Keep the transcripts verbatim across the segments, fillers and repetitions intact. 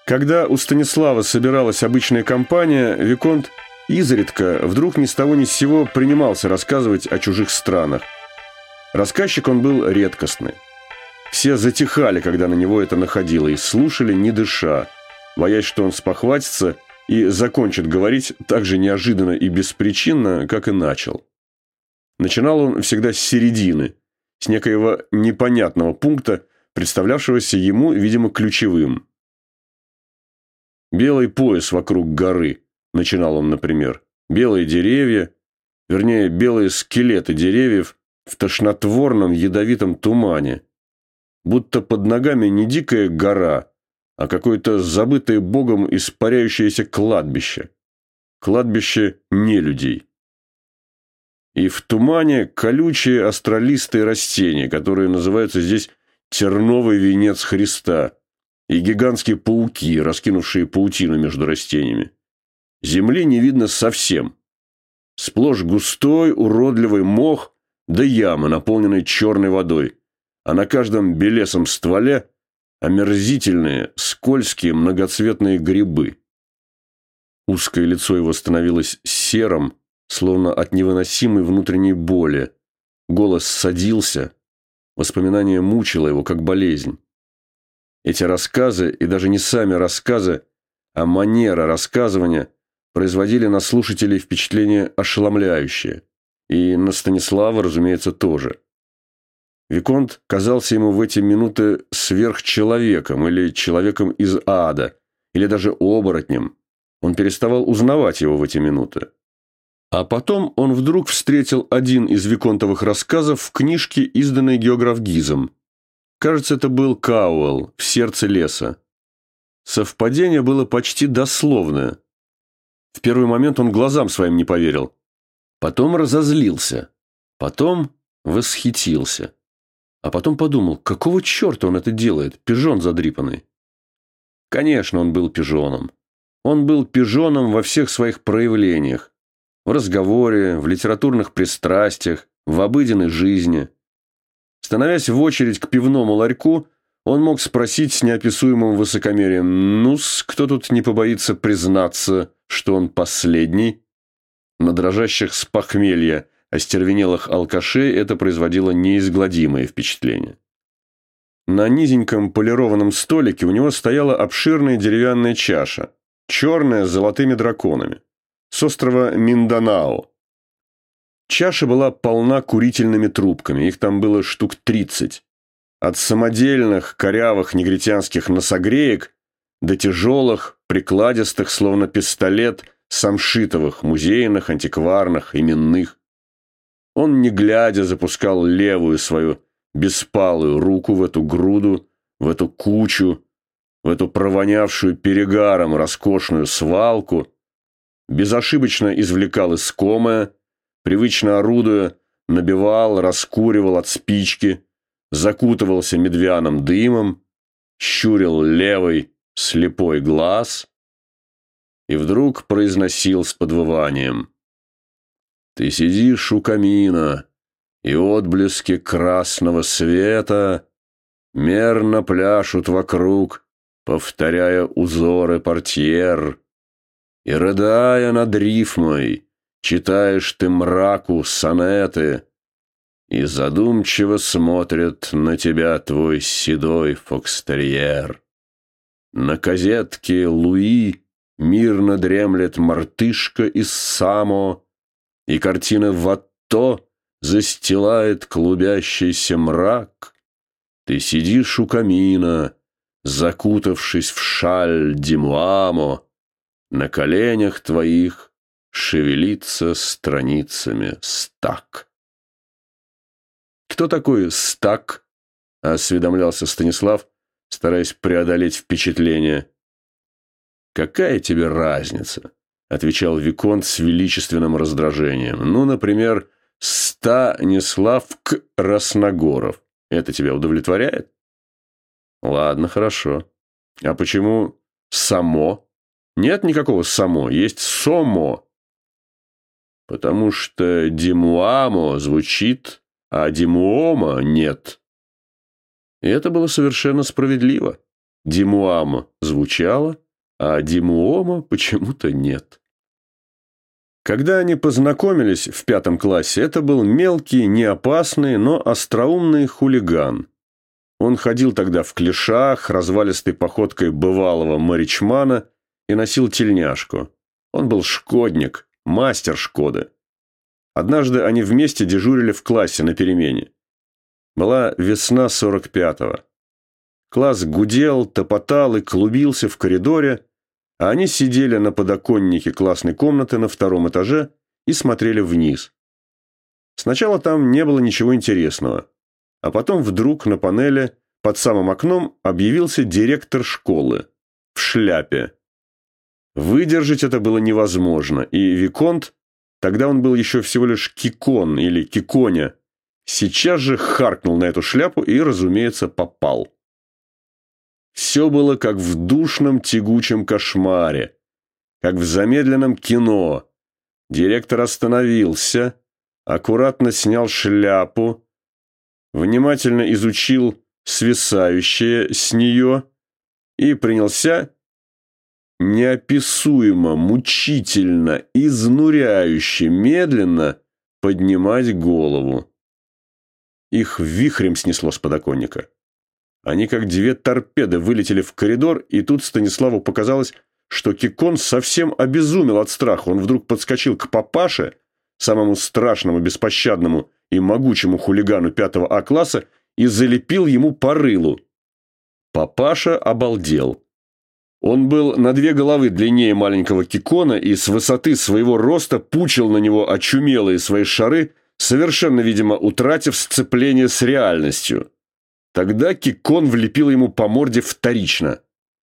Когда у Станислава собиралась обычная компания, Виконт изредка, вдруг ни с того ни с сего принимался рассказывать о чужих странах. Рассказчик он был редкостный. Все затихали, когда на него это находило, и слушали, не дыша, боясь, что он спохватится и закончит говорить так же неожиданно и беспричинно, как и начал. Начинал он всегда с середины, с некоего непонятного пункта, представлявшегося ему, видимо, ключевым. «Белый пояс вокруг горы», – начинал он, например. «Белые деревья, вернее, белые скелеты деревьев в тошнотворном ядовитом тумане. Будто под ногами не дикая гора, а какое-то забытое Богом испаряющееся кладбище. Кладбище нелюдей. И в тумане колючие астролистые растения, которые называются здесь терновый венец Христа, и гигантские пауки, раскинувшие паутину между растениями. Земли не видно совсем. Сплошь густой, уродливый мох, да ямы, наполненные черной водой, а на каждом белесом стволе омерзительные, скользкие, многоцветные грибы. Узкое лицо его становилось серым, словно от невыносимой внутренней боли. Голос садился, воспоминание мучило его, как болезнь. Эти рассказы, и даже не сами рассказы, а манера рассказывания, производили на слушателей впечатление ошеломляющее. И на Станислава, разумеется, тоже. Виконт казался ему в эти минуты сверхчеловеком или человеком из ада, или даже оборотнем. Он переставал узнавать его в эти минуты. А потом он вдруг встретил один из виконтовых рассказов в книжке, изданной географгизом. Кажется, это был Кауэлл «В сердце леса». Совпадение было почти дословное. В первый момент он глазам своим не поверил. Потом разозлился. Потом восхитился. А потом подумал, какого черта он это делает, пижон задрипанный. Конечно, он был пижоном. Он был пижоном во всех своих проявлениях. В разговоре, в литературных пристрастиях, в обыденной жизни. Становясь в очередь к пивному ларьку, он мог спросить с неописуемым высокомерием: «Ну-с, кто тут не побоится признаться, что он последний?» На дрожащих с похмелья остервенелых алкашей это производило неизгладимое впечатление. На низеньком полированном столике у него стояла обширная деревянная чаша, черная с золотыми драконами, с острова Минданао. Чаша была полна курительными трубками, их там было штук тридцать. От самодельных, корявых негритянских носогреек до тяжелых, прикладистых, словно пистолет, самшитовых, музейных, антикварных, именных. Он, не глядя, запускал левую свою беспалую руку в эту груду, в эту кучу, в эту провонявшую перегаром роскошную свалку, безошибочно извлекал искомое, привычно орудуя, набивал, раскуривал от спички, закутывался медвяным дымом, щурил левый слепой глаз и вдруг произносил с подвыванием: «Ты сидишь у камина, и отблески красного света мерно пляшут вокруг, повторяя узоры портьер, и, рыдая над рифмой, читаешь ты мраку сонеты, и задумчиво смотрит на тебя твой седой фокстерьер. На козетке Луи мирно дремлет мартышка из Само, и картина Ватто застилает клубящийся мрак. Ты сидишь у камина, закутавшись в шаль Димуамо, на коленях твоих шевелится страницами стак». «Кто такой стак?» – осведомлялся Станислав, стараясь преодолеть впечатление. «Какая тебе разница?» – отвечал виконт с величественным раздражением. «Ну, например, Станислав К. Росногоров. Это тебя удовлетворяет?» «Ладно, хорошо. А почему Само?» «Нет никакого Само, есть Сомо». «Потому что Димуамо звучит, а Димуомо нет». И это было совершенно справедливо. Димуамо звучит прозвучало, а Димуома почему-то нет. Когда они познакомились в пятом классе, это был мелкий, неопасный, но остроумный хулиган. Он ходил тогда в клешах, развалистой походкой бывалого морячмана и носил тельняшку. Он был шкодник, мастер Шкоды. Однажды они вместе дежурили в классе на перемене. Была весна сорок пятого. Класс гудел, топотал и клубился в коридоре, а они сидели на подоконнике классной комнаты на втором этаже и смотрели вниз. Сначала там не было ничего интересного, а потом вдруг на панели под самым окном объявился директор школы в шляпе. Выдержать это было невозможно, и виконт, тогда он был еще всего лишь Кикон или Киконя, сейчас же харкнул на эту шляпу и, разумеется, попал. Все было как в душном тягучем кошмаре, как в замедленном кино. Директор остановился, аккуратно снял шляпу, внимательно изучил свисающее с нее и принялся неописуемо, мучительно, изнуряюще, медленно поднимать голову. Их вихрем снесло с подоконника. Они, как две торпеды, вылетели в коридор, и тут Станиславу показалось, что Кикон совсем обезумел от страха. Он вдруг подскочил к папаше, самому страшному, беспощадному и могучему хулигану пятого А класса, и залепил ему по рылу. Папаша обалдел. Он был на две головы длиннее маленького Кикона и с высоты своего роста пучил на него очумелые свои шары, совершенно, видимо, утратив сцепление с реальностью. Тогда Кикон влепил ему по морде вторично.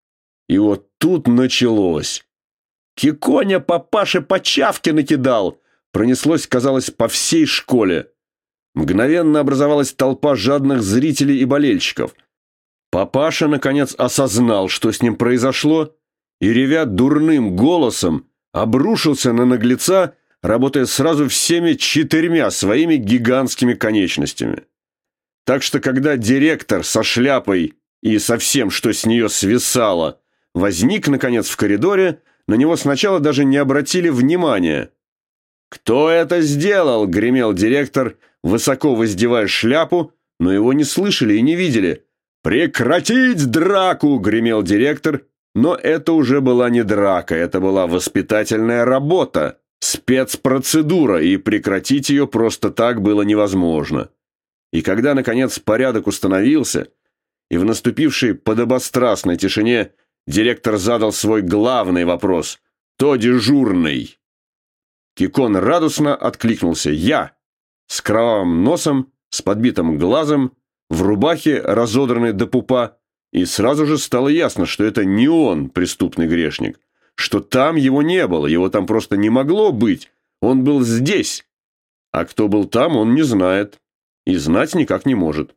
И вот тут началось. «Киконя папаше по чавке накидал!» Пронеслось, казалось, по всей школе. Мгновенно образовалась толпа жадных зрителей и болельщиков. Папаша, наконец, осознал, что с ним произошло, и, ревя дурным голосом, обрушился на наглеца, работая сразу всеми четырьмя своими гигантскими конечностями. Так что, когда директор со шляпой и со всем, что с нее свисало, возник, наконец, в коридоре, на него сначала даже не обратили внимания. «Кто это сделал?» — гремел директор, высоко воздевая шляпу, но его не слышали и не видели. «Прекратить драку!» — гремел директор, но это уже была не драка, это была воспитательная работа, спецпроцедура, и прекратить ее просто так было невозможно. И когда, наконец, порядок установился, и в наступившей подобострастной тишине директор задал свой главный вопрос: «Кто дежурный?» Кикон радостно откликнулся: «Я!» С кровавым носом, с подбитым глазом, в рубахе, разодранной до пупа, и сразу же стало ясно, что это не он преступный грешник, что там его не было, его там просто не могло быть, он был здесь. А кто был там, он не знает. И знать никак не может.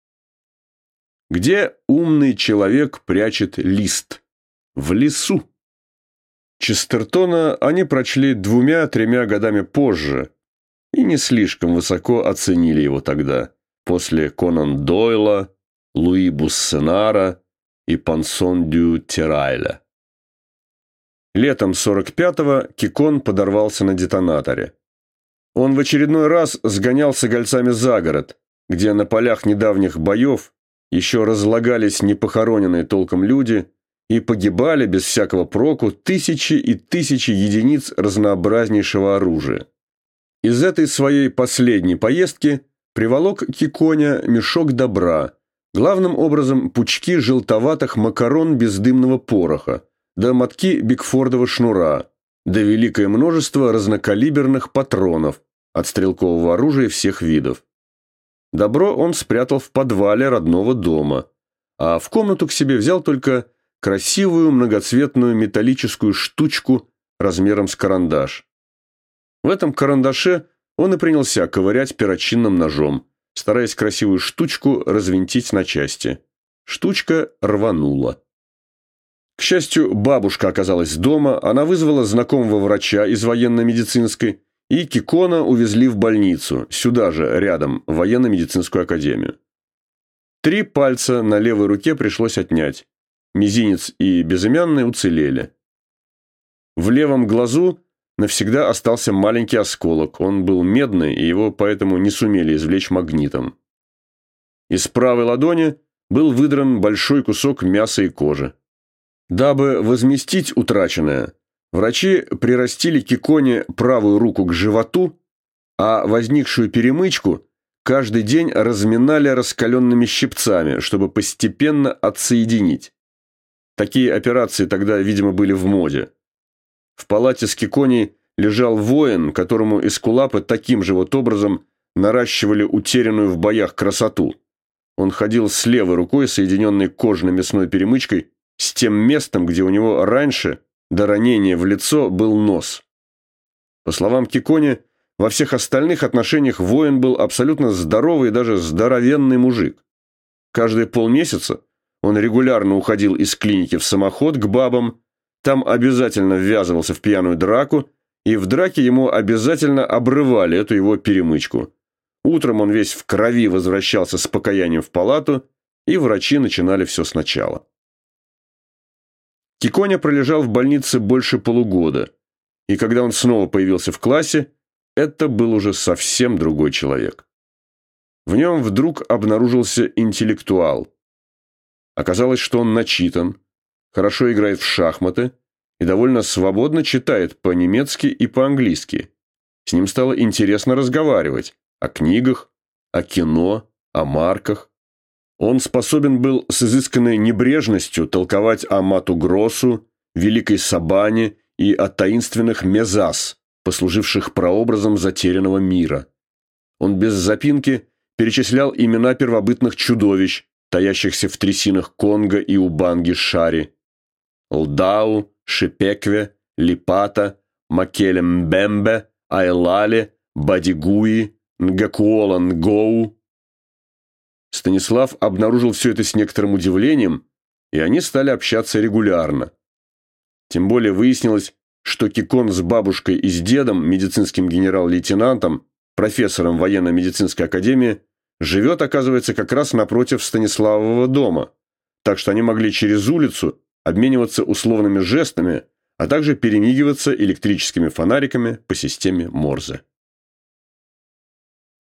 Где умный человек прячет лист? В лесу. Честертона они прочли двумя-тремя годами позже и не слишком высоко оценили его тогда, после Конан Дойла, Луи Буссенара и Пансон дю Терайля. Летом сорок пятого Кикон подорвался на детонаторе. Он в очередной раз сгонялся гольцами за город, где на полях недавних боев еще разлагались непохороненные толком люди и погибали без всякого проку тысячи и тысячи единиц разнообразнейшего оружия. Из этой своей последней поездки приволок Киконя мешок добра, главным образом пучки желтоватых макарон бездымного пороха, да мотки бигфордова шнура, да великое множество разнокалиберных патронов от стрелкового оружия всех видов. Добро он спрятал в подвале родного дома, а в комнату к себе взял только красивую многоцветную металлическую штучку размером с карандаш. В этом карандаше он и принялся ковырять перочинным ножом, стараясь красивую штучку развинтить на части. Штучка рванула. К счастью, бабушка оказалась дома, она вызвала знакомого врача из военно-медицинской, и Кикона увезли в больницу, сюда же, рядом, в военно-медицинскую академию. Три пальца на левой руке пришлось отнять. мизинец и безымянный уцелели. В левом глазу навсегда остался маленький осколок. Он был медный, и его поэтому не сумели извлечь магнитом. Из правой ладони был выдран большой кусок мяса и кожи. Дабы возместить утраченное, врачи прирастили Киконе правую руку к животу, а возникшую перемычку каждый день разминали раскаленными щипцами, чтобы постепенно отсоединить. Такие операции тогда, видимо, были в моде. В палате с Киконей лежал воин, которому эскулапы таким же вот образом наращивали утерянную в боях красоту. Он ходил с левой рукой, соединенной кожно-мясной перемычкой, с тем местом, где у него раньше, до ранения в лицо, был нос. По словам Киконе, во всех остальных отношениях воин был абсолютно здоровый и даже здоровенный мужик. Каждые полмесяца он регулярно уходил из клиники в самоход к бабам, там обязательно ввязывался в пьяную драку, и в драке ему обязательно обрывали эту его перемычку. Утром он весь в крови возвращался с покаянием в палату, и врачи начинали все сначала. Киконя пролежал в больнице больше полугода, и когда он снова появился в классе, это был уже совсем другой человек. В нем вдруг обнаружился интеллектуал. Оказалось, что он начитан, хорошо играет в шахматы и довольно свободно читает по-немецки и по-английски. С ним стало интересно разговаривать о книгах, о кино, о марках. Он способен был с изысканной небрежностью толковать о Мату Гроссу, Великой Сабане и о таинственных Мезас, послуживших прообразом затерянного мира. Он без запинки перечислял имена первобытных чудовищ, таящихся в трясинах Конго и Убанги-Шари. Лдау, Шипекве, Липата, Макеле-Мбембе, Айлале, Бадигуи, Нгакуола-Нгоу. Станислав обнаружил все это с некоторым удивлением, и они стали общаться регулярно. Тем более выяснилось, что Кикон с бабушкой и с дедом, медицинским генерал-лейтенантом, профессором военно-медицинской академии, живет, оказывается, как раз напротив Станиславового дома, так что они могли через улицу обмениваться условными жестами, а также перемигиваться электрическими фонариками по системе Морзе.